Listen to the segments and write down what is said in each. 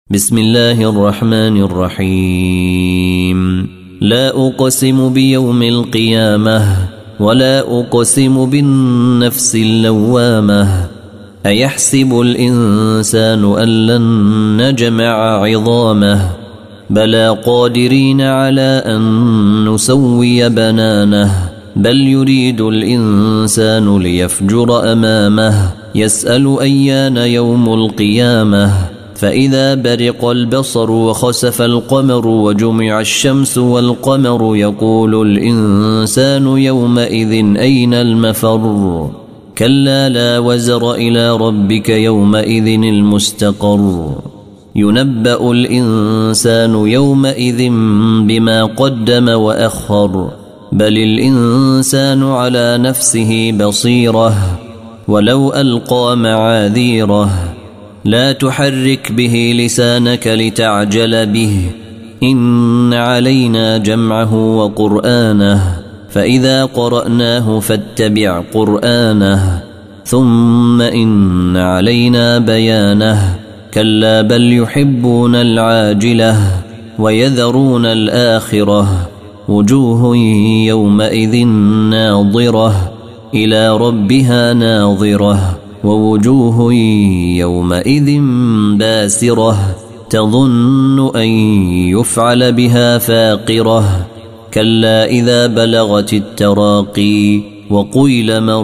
بسم الله الرحمن الرحيم. لا أقسم بيوم القيامة ولا أقسم بالنفس اللوامة. أيحسب الإنسان أن لن نجمع عظامه بلى قادرين على أن نسوي بنانه بل يريد الإنسان ليفجر أمامه يسأل أيان يوم القيامة فإذا برق البصر وخسف القمر وجمع الشمس والقمر يقول الإنسان يومئذ أين المفر كلا لا وزر إلى ربك يومئذ المستقر ينبأ الإنسان يومئذ بما قدم وأخر بل الإنسان على نفسه بصيرة ولو ألقى معاذيره لا تحرك به لسانك لتعجل به إن علينا جمعه وقرآنه فإذا قرأناه فاتبع قرآنه ثم إن علينا بيانه كلا بل يحبون العاجلة ويذرون الآخرة وجوه يومئذ ناظرة إلى ربها ناظرة ووجوه يومئذ باسرة تظن أن يفعل بها فاقرة كلا إذا بلغت التراقي وقيل من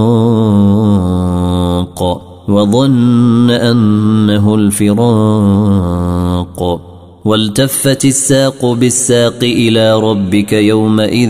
راق وظن أنه الفراق والتفت الساق بالساق إلى ربك يومئذ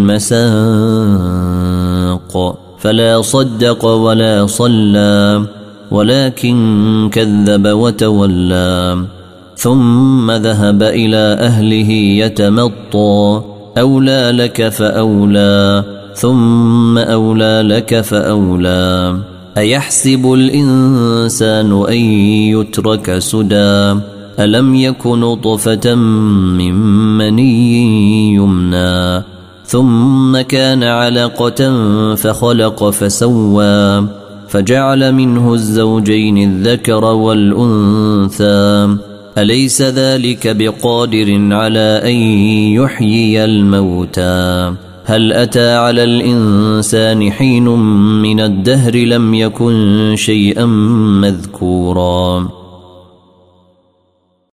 المساق فلا صدق ولا صلى ولكن كذب وتولى ثم ذهب إلى أهله يتمطى أولى لك فأولى ثم أولى لك فأولى أيحسب الإنسان أن يترك سدى ألم يك نطفة من مني يمنى ثم كان علقة فخلق فسوى فجعل منه الزوجين الذكر والأنثى أليس ذلك بقادر على أن يحيي الموتى هل أتى على الإنسان حين من الدهر لم يكن شيئا مذكورا